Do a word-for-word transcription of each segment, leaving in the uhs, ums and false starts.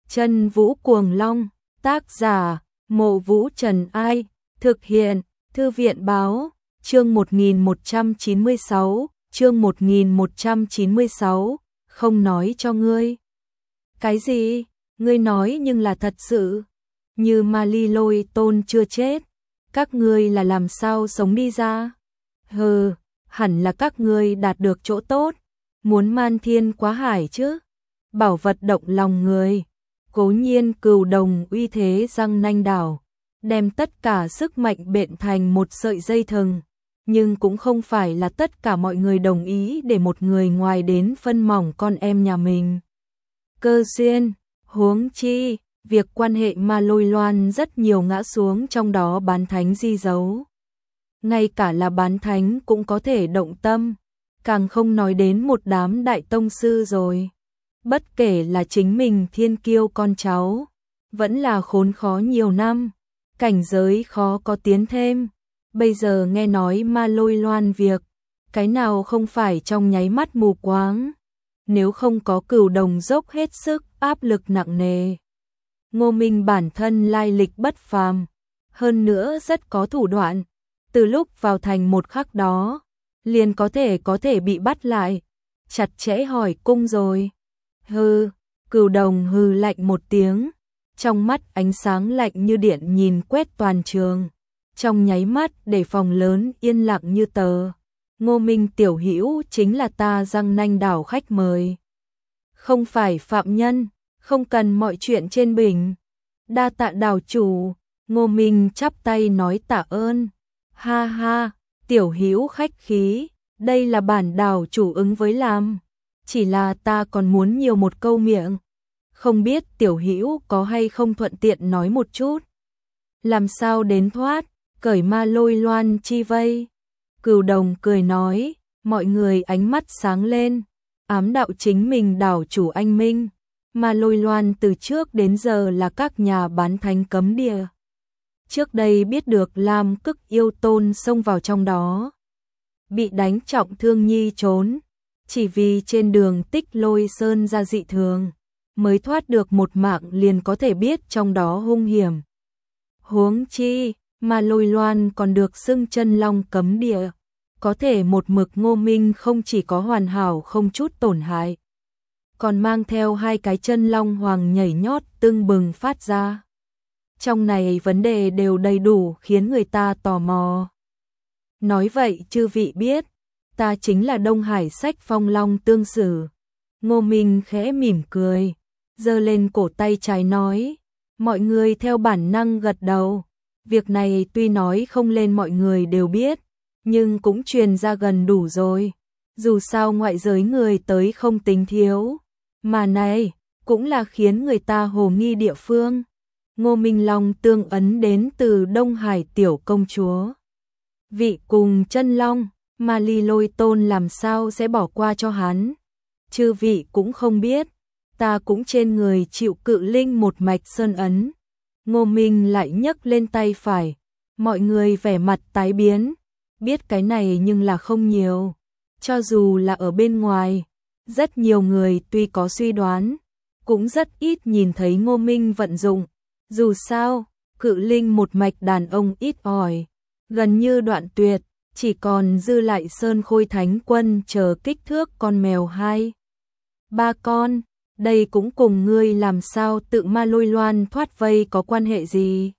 Chân Vũ Cuồng Long, tác giả, Mộ Vũ Trần Ai, thực hiện, Thư viện Báo, chương một nghìn một trăm chín mươi sáu, chương một nghìn một trăm chín mươi sáu, không nói cho ngươi. Cái gì? Ngươi nói nhưng là thật sự. Như Ma Ly Lôi Tôn chưa chết, các ngươi là làm sao sống đi ra? Hừ, hẳn là các ngươi đạt được chỗ tốt, muốn man thiên quá hải chứ. Bảo vật động lòng người. Cố nhiên Cừu Đồng uy thế răng nanh đảo, đem tất cả sức mạnh bện thành một sợi dây thừng, nhưng cũng không phải là tất cả mọi người đồng ý để một người ngoài đến phân mỏng con em nhà mình. Cơ duyên, huống chi, việc quan hệ Ma Lôi Loan rất nhiều ngã xuống, trong đó bán thánh di dấu. Ngay cả là bán thánh cũng có thể động tâm, càng không nói đến một đám đại tông sư rồi. Bất kể là chính mình thiên kiêu con cháu, vẫn là khốn khó nhiều năm, cảnh giới khó có tiến thêm. Bây giờ nghe nói Ma Lôi Loan việc, cái nào không phải trong nháy mắt mù quáng. Nếu không có Cừu Đồng dốc hết sức, áp lực nặng nề. Ngô Minh bản thân lai lịch bất phàm, hơn nữa rất có thủ đoạn. Từ lúc vào thành một khắc đó, liền có thể có thể bị bắt lại, chặt chẽ hỏi cung rồi. Hừ, Cừu Đồng hừ lạnh một tiếng, trong mắt ánh sáng lạnh như điện nhìn quét toàn trường. Trong nháy mắt để phòng lớn yên lặng như tờ. Ngô Minh tiểu hữu chính là ta răng nanh đảo khách mời. Không phải phạm nhân, không cần mọi chuyện trên bình. Đa tạ đảo chủ. Ngô Minh chắp tay nói tạ ơn. Ha ha, tiểu hữu khách khí, đây là bản đảo chủ ứng với làm. Chỉ là ta còn muốn nhiều một câu miệng. Không biết tiểu hữu có hay không thuận tiện nói một chút. Làm sao đến thoát, cởi Ma Lôi Loan chi vây. Cừu Đồng cười nói, mọi người ánh mắt sáng lên, ám đạo chính mình đảo chủ anh minh. Ma Lôi Loan từ trước đến giờ là các nhà bán thánh cấm địa. Trước đây biết được Lam Cức Yêu Tôn xông vào trong đó, bị đánh trọng thương nhi trốn, chỉ vì trên đường Tích Lôi Sơn ra dị thường, mới thoát được một mạng, liền có thể biết trong đó hung hiểm. Huống chi, Ma Lôi Loan còn được xưng chân long cấm địa, có thể một mực Ngô Minh không chỉ có hoàn hảo không chút tổn hại, còn mang theo hai cái chân long hoàng nhảy nhót tưng bừng phát ra. Trong này vấn đề đều đầy đủ khiến người ta tò mò. Nói vậy chư vị biết, ta chính là Đông Hải Sách Phong Long Tương Sử. Ngô Minh khẽ mỉm cười, giơ lên cổ tay trái nói, mọi người theo bản năng gật đầu. Việc này tuy nói không lên mọi người đều biết, nhưng cũng truyền ra gần đủ rồi. Dù sao ngoại giới người tới không tính thiếu, mà này cũng là khiến người ta hồ nghi địa phương. Ngô Minh Long tương ấn đến từ Đông Hải tiểu công chúa. Vị cùng chân long, Ma Ly Lôi Tôn làm sao sẽ bỏ qua cho hắn. Chư vị cũng không biết, ta cũng trên người chịu cự linh một mạch sơn ấn. Ngô Minh lại nhấc lên tay phải, mọi người vẻ mặt tái biến, biết cái này nhưng là không nhiều. Cho dù là ở bên ngoài, rất nhiều người tuy có suy đoán, cũng rất ít nhìn thấy Ngô Minh vận dụng. Dù sao, cự linh một mạch đàn ông ít ỏi, gần như đoạn tuyệt, chỉ còn dư lại Sơn Khôi Thánh Quân chờ kích thước con mèo hai, ba con. Đây cũng cùng ngươi làm sao tự Ma Lôi Loan thoát vây có quan hệ gì?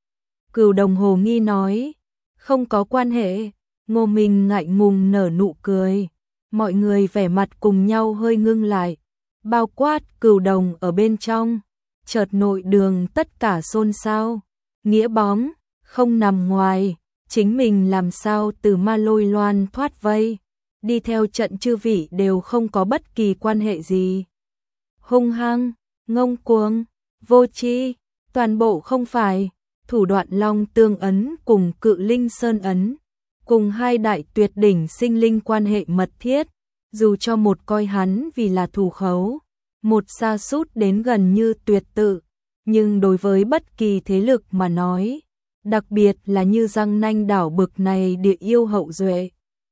Cừu Đồng hồ nghi nói, không có quan hệ. Ngô Minh ngại ngùng nở nụ cười, mọi người vẻ mặt cùng nhau hơi ngưng lại, bao quát Cừu Đồng ở bên trong. Chợt nội đường tất cả xôn xao, nghĩa bóng, không nằm ngoài, chính mình làm sao từ Ma Lôi Loan thoát vây, đi theo trận chư vị đều không có bất kỳ quan hệ gì. Hung hăng, ngông cuồng, vô tri, toàn bộ không phải. Thủ đoạn long tương ấn cùng cự linh sơn ấn, cùng hai đại tuyệt đỉnh sinh linh quan hệ mật thiết, dù cho một coi hắn vì là thù khấu, một sa sút đến gần như tuyệt tự, nhưng đối với bất kỳ thế lực mà nói, đặc biệt là như răng nanh đảo bực này địa yêu hậu duệ,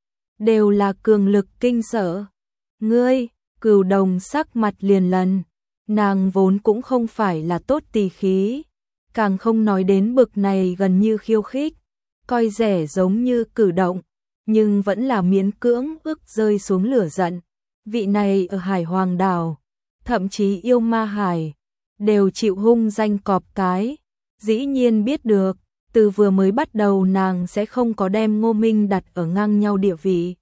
đều là cường lực kinh sợ. Ngươi, Cừu Đồng sắc mặt liền lần nàng vốn cũng không phải là tốt tỳ khí, càng không nói đến bực này gần như khiêu khích, coi rẻ giống như cử động, nhưng vẫn là miễn cưỡng ức rơi xuống lửa giận. Vị này ở Hải Hoàng đảo, thậm chí yêu ma hải, đều chịu hung danh cọp cái, dĩ nhiên biết được, từ vừa mới bắt đầu nàng sẽ không có đem Ngô Minh đặt ở ngang nhau địa vị,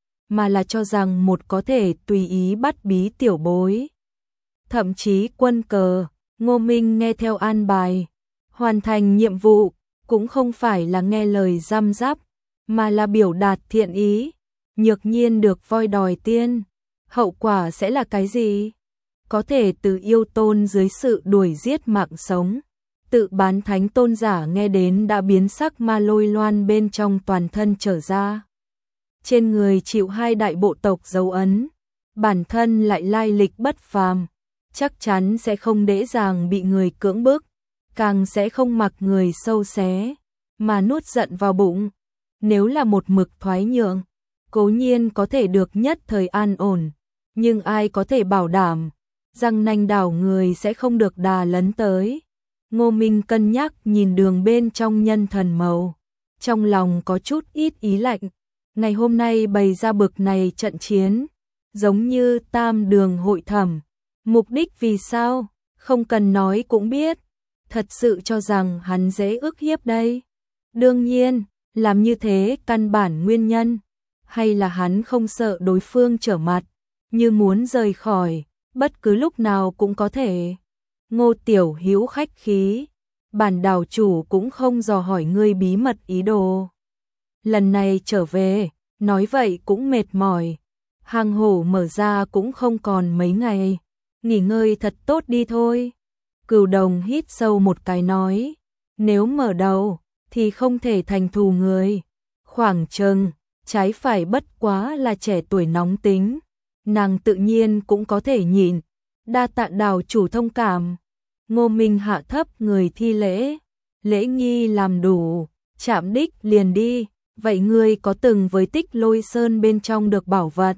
mà là cho rằng một có thể tùy ý bắt bí tiểu bối. Thậm chí quân cờ, Ngô Minh nghe theo an bài, hoàn thành nhiệm vụ, cũng không phải là nghe lời răm rắp, mà là biểu đạt thiện ý, nhược nhiên được voi đòi tiên. Hậu quả sẽ là cái gì? Có thể từ yêu tôn dưới sự đuổi giết mạng sống, tự bán thánh tôn giả nghe đến đã biến sắc ma lôi loan bên trong toàn thân trở ra. Trên người chịu hai đại bộ tộc dấu ấn, bản thân lại lai lịch bất phàm, chắc chắn sẽ không dễ dàng bị người cưỡng bức, càng sẽ không mặc người sâu xé, mà nuốt giận vào bụng. Nếu là một mực thoái nhượng, cố nhiên có thể được nhất thời an ổn, nhưng ai có thể bảo đảm rằng nanh đảo người sẽ không được đà lấn tới. Ngô Minh cân nhắc nhìn đường bên trong nhân thần màu, trong lòng có chút ít ý lạnh. Ngày hôm nay bày ra bực này trận chiến, giống như tam đường hội thẩm, mục đích vì sao, không cần nói cũng biết, thật sự cho rằng hắn dễ ức hiếp đây. Đương nhiên, làm như thế căn bản nguyên nhân, hay là hắn không sợ đối phương trở mặt, như muốn rời khỏi, bất cứ lúc nào cũng có thể. Ngô Tiểu Hữu khách khí, bản đảo chủ cũng không dò hỏi ngươi bí mật ý đồ. Lần này trở về, nói vậy cũng mệt mỏi, hang hổ mở ra cũng không còn mấy ngày, nghỉ ngơi thật tốt đi thôi. Cửu Đồng hít sâu một cái nói, nếu mở đầu thì không thể thành thù người. Khoảng chừng, trái phải bất quá là trẻ tuổi nóng tính, nàng tự nhiên cũng có thể nhịn. Đa tạ đảo chủ thông cảm. Ngô Minh hạ thấp người thi lễ, lễ nghi làm đủ, chạm đích liền đi. Vậy ngươi có từng với Tích Lôi Sơn bên trong được bảo vật?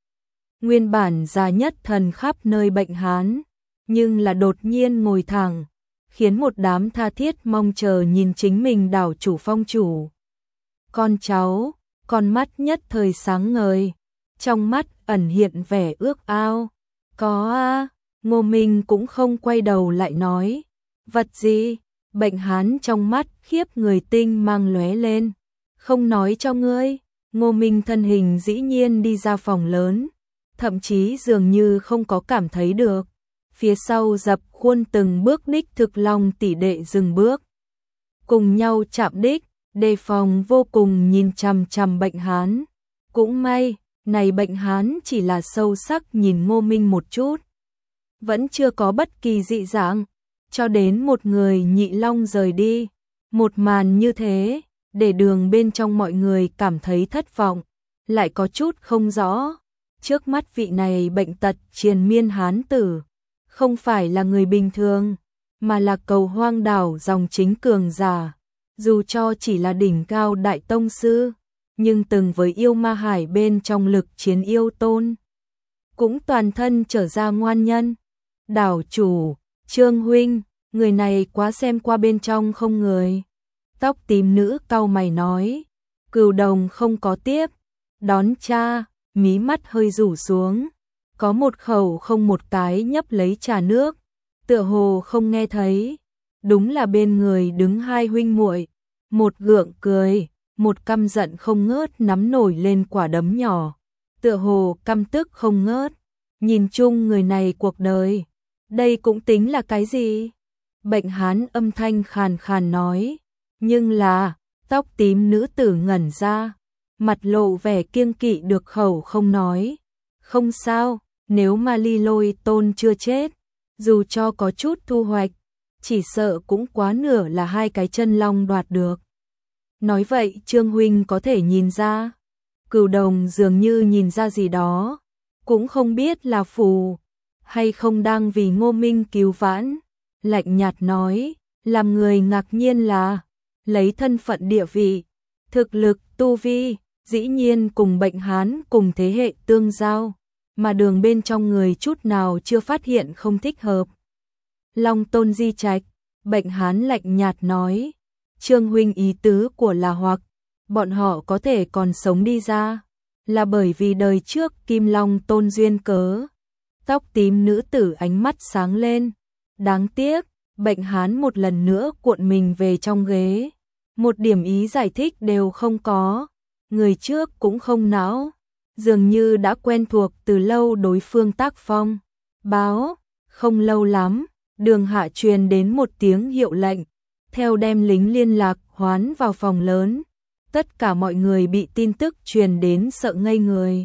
Nguyên bản già nhất thần khắp nơi bệnh hán, nhưng là đột nhiên ngồi thẳng, khiến một đám tha thiết mong chờ nhìn chính mình đảo chủ phong chủ. Con cháu, con mắt nhất thời sáng ngời, trong mắt ẩn hiện vẻ ước ao. Có a, Ngô Minh cũng không quay đầu lại nói, vật gì? Bệnh hán trong mắt khiếp người tinh mang lóe lên. Không nói cho ngươi. Ngô Minh thân hình dĩ nhiên đi ra phòng lớn, thậm chí dường như không có cảm thấy được. Phía sau dập khuôn từng bước đích thực long tỷ đệ dừng bước, cùng nhau chạm đích, đề phòng vô cùng nhìn chằm chằm bệnh hán. Cũng may, này bệnh hán chỉ là sâu sắc nhìn Ngô Minh một chút, vẫn chưa có bất kỳ dị dạng, cho đến một người nhị long rời đi. Một màn như thế, để đường bên trong mọi người cảm thấy thất vọng, lại có chút không rõ. Trước mắt vị này bệnh tật triền miên hán tử, không phải là người bình thường, mà là Cầu Hoang đảo dòng chính cường giả. Dù cho chỉ là đỉnh cao đại tông sư, nhưng từng với yêu ma hải bên trong lực chiến yêu tôn, cũng toàn thân trở ra ngoan nhân. Đảo chủ, Trương huynh, người này quá xem qua bên trong không người. Tóc tím nữ cau mày nói. Cửu Đồng không có tiếp, đón cha, mí mắt hơi rủ xuống, có một khẩu không một cái nhấp lấy trà nước, tựa hồ không nghe thấy. Đúng là bên người đứng hai huynh muội, một gượng cười, một căm giận không ngớt nắm nổi lên quả đấm nhỏ, tựa hồ căm tức không ngớt. Nhìn chung người này cuộc đời, đây cũng tính là cái gì? Bệnh hán âm thanh khàn khàn nói. Nhưng là, tóc tím nữ tử ngẩn ra, mặt lộ vẻ kiêng kỵ được khẩu không nói. Không sao, nếu mà Ly Lôi Tôn chưa chết, dù cho có chút thu hoạch, chỉ sợ cũng quá nửa là hai cái chân long đoạt được. Nói vậy Trương huynh có thể nhìn ra. Cửu Đồng dường như nhìn ra gì đó, cũng không biết là phù hay không đang vì Ngô Minh cứu vãn. Lạnh nhạt nói, làm người ngạc nhiên là lấy thân phận địa vị, thực lực, tu vi, dĩ nhiên cùng bệnh hán cùng thế hệ tương giao, mà đường bên trong người chút nào chưa phát hiện không thích hợp. Long Tôn di trạch, Bệnh Hán lạnh nhạt nói, Trương huynh ý tứ của là hoặc, bọn họ có thể còn sống đi ra, là bởi vì đời trước Kim Long Tôn duyên cớ. Tóc tím nữ tử ánh mắt sáng lên, đáng tiếc, Bệnh Hán một lần nữa cuộn mình về trong ghế, một điểm ý giải thích đều không có, người trước cũng không não, dường như đã quen thuộc từ lâu đối phương tác phong. Báo, không lâu lắm, Đường hạ truyền đến một tiếng hiệu lệnh, theo đem lính liên lạc hoán vào phòng lớn, tất cả mọi người bị tin tức truyền đến sợ ngây người.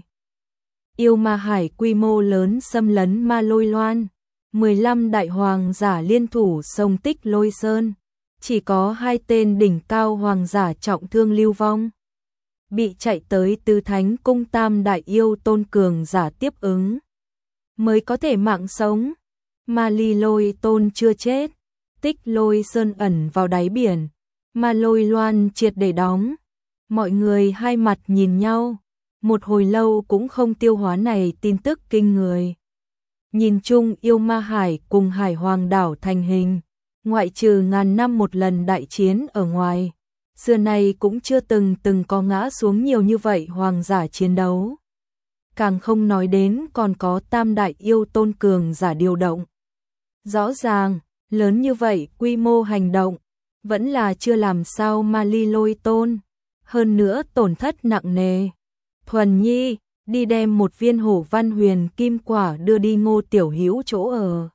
Yêu Ma Hải quy mô lớn xâm lấn Ma Lôi Loan, mười lăm đại hoàng giả liên thủ xông Tích Lôi Sơn, chỉ có hai tên đỉnh cao hoàng giả trọng thương lưu vong. Bị chạy tới Tứ Thánh Cung tam đại yêu tôn cường giả tiếp ứng, mới có thể mạng sống. Ma Ly Lôi Tôn chưa chết, Tích Lôi Sơn ẩn vào đáy biển, Ma Lôi Loan triệt để đóng. Mọi người hai mặt nhìn nhau, một hồi lâu cũng không tiêu hóa này tin tức kinh người. Nhìn chung Yêu Ma Hải cùng Hải Hoàng đảo thành hình, ngoại trừ ngàn năm một lần đại chiến ở ngoài, xưa nay cũng chưa từng từng có ngã xuống nhiều như vậy hoàng giả chiến đấu. Càng không nói đến còn có tam đại yêu tôn cường giả điều động. Rõ ràng, lớn như vậy quy mô hành động, vẫn là chưa làm sao Ma Ly Lôi Tôn, hơn nữa tổn thất nặng nề. Thuần Nhi, đi đem một viên Hổ Văn Huyền Kim Quả đưa đi Ngô Tiểu Hữu chỗ ở.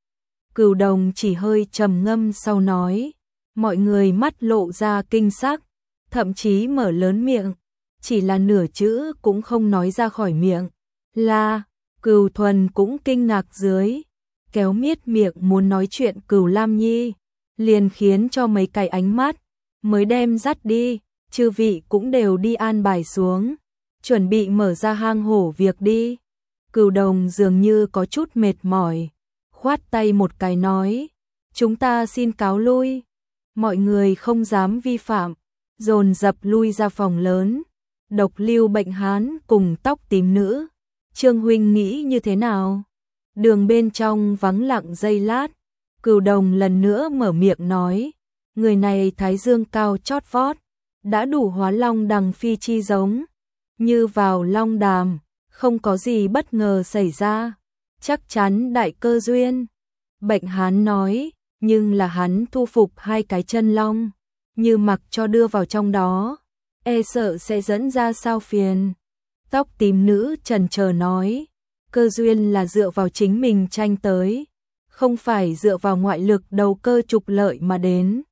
Cửu Đồng chỉ hơi trầm ngâm sau nói, mọi người mắt lộ ra kinh sắc, thậm chí mở lớn miệng, chỉ là nửa chữ cũng không nói ra khỏi miệng. Là, Cửu Thuần cũng kinh ngạc dưới, kéo miết miệng muốn nói chuyện Cửu Lam Nhi, liền khiến cho mấy cái ánh mắt, mới đem dắt đi, chư vị cũng đều đi an bài xuống, chuẩn bị mở ra hang hổ việc đi. Cửu Đồng dường như có chút mệt mỏi, khoát tay một cái nói, chúng ta xin cáo lui. Mọi người không dám vi phạm, dồn dập lui ra phòng lớn. Độc Lưu Bệnh Hán cùng Tóc Tím nữ, Trương huynh nghĩ như thế nào? Đường bên trong vắng lặng giây lát, Cửu Đồng lần nữa mở miệng nói, người này thái dương cao chót vót, đã đủ hóa long đằng phi chi giống, như vào long đàm, không có gì bất ngờ xảy ra, chắc chắn đại cơ duyên. Bệnh Hán nói, nhưng là hắn thu phục hai cái chân long, như mặc cho đưa vào trong đó, e sợ sẽ dẫn ra sao phiền. Tóc tím nữ chần chờ nói, cơ duyên là dựa vào chính mình tranh tới, không phải dựa vào ngoại lực đầu cơ trục lợi mà đến.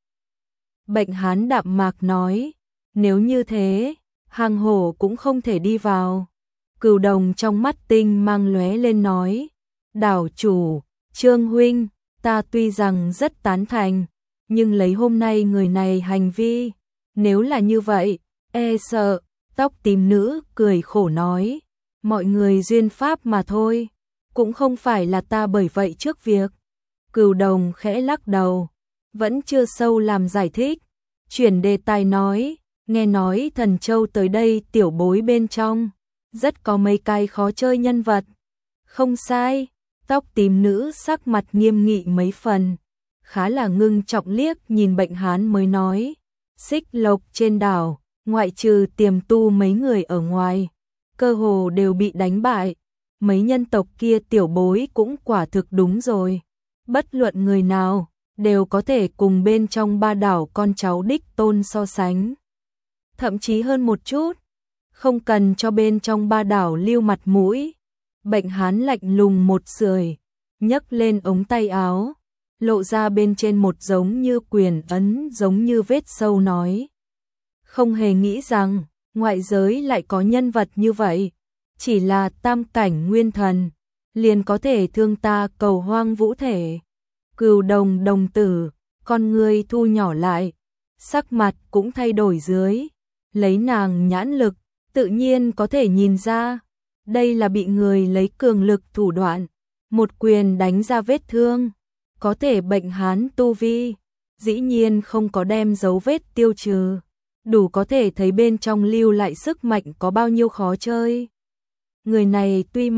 Bệnh Hán đạm mạc nói, nếu như thế, hang hổ cũng không thể đi vào. Cửu Đồng trong mắt tinh mang lóe lên nói, đảo chủ, Trương huynh, ta tuy rằng rất tán thành, nhưng lấy hôm nay người này hành vi, nếu là như vậy, e sợ. Tóc tím nữ cười khổ nói, mọi người duyên pháp mà thôi, cũng không phải là ta bởi vậy trước việc. Cửu Đồng khẽ lắc đầu, vẫn chưa sâu làm giải thích, chuyển đề tài nói, nghe nói Thần Châu tới đây tiểu bối bên trong, rất có mấy cái khó chơi nhân vật. Không sai, tóc tím nữ sắc mặt nghiêm nghị mấy phần, khá là ngưng trọng liếc nhìn Bệnh Hán mới nói, Xích Lộc trên đảo, ngoại trừ Tiềm Tu mấy người ở ngoài, cơ hồ đều bị đánh bại, mấy nhân tộc kia tiểu bối cũng quả thực đúng rồi, bất luận người nào, đều có thể cùng bên trong ba đảo con cháu đích tôn so sánh. Thậm chí hơn một chút, không cần cho bên trong ba đảo lưu mặt mũi. Bệnh Hán lạnh lùng một sưởi, nhấc lên ống tay áo, lộ ra bên trên một giống như quyền ấn giống như vết sâu nói. Không hề nghĩ rằng, ngoại giới lại có nhân vật như vậy, chỉ là tam cảnh nguyên thần, liền có thể thương ta cầu hoang vũ thể. Cửu Đồng đồng tử, con người thu nhỏ lại, sắc mặt cũng thay đổi dưới, lấy nàng nhãn lực, tự nhiên có thể nhìn ra, đây là bị người lấy cường lực thủ đoạn, một quyền đánh ra vết thương, có thể Bệnh Hán tu vi, dĩ nhiên không có đem dấu vết tiêu trừ, đủ có thể thấy bên trong lưu lại sức mạnh có bao nhiêu khó chơi. Người này tuy mạnh,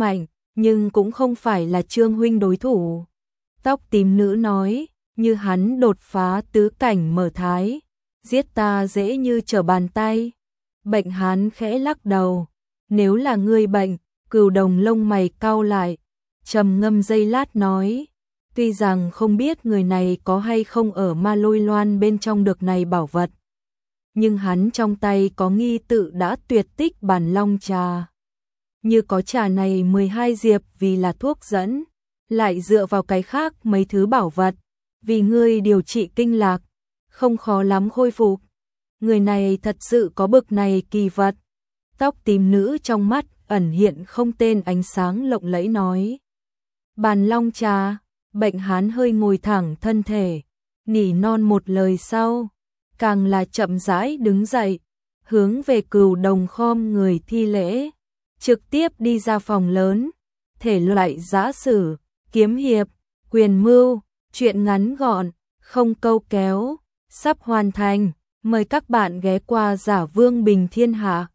nhưng cũng không phải là Trương huynh đối thủ. Tóc tím nữ nói, như hắn đột phá tứ cảnh mở thái, giết ta dễ như trở bàn tay. Bệnh Hán khẽ lắc đầu, nếu là ngươi bệnh, Cửu Đồng lông mày cau lại, trầm ngâm giây lát nói, tuy rằng không biết người này có hay không ở Ma Lôi Loan bên trong được này bảo vật, nhưng hắn trong tay có nghi tự đã tuyệt tích bản long trà. Như có trà này mười hai diệp vì là thuốc dẫn, lại dựa vào cái khác mấy thứ bảo vật, vì ngươi điều trị kinh lạc, không khó lắm khôi phục. Người này thật sự có bực này kỳ vật. Tóc tím nữ trong mắt ẩn hiện không tên ánh sáng lộng lẫy nói. Bàn long trà, Bệnh Hán hơi ngồi thẳng thân thể, nỉ non một lời sau, càng là chậm rãi đứng dậy, hướng về Cửu Đồng khom người thi lễ, trực tiếp đi ra phòng lớn, thể loại giã sử, kiếm hiệp, quyền mưu, chuyện ngắn gọn, không câu kéo, sắp hoàn thành, mời các bạn ghé qua Giả Vương Bình Thiên Hạ.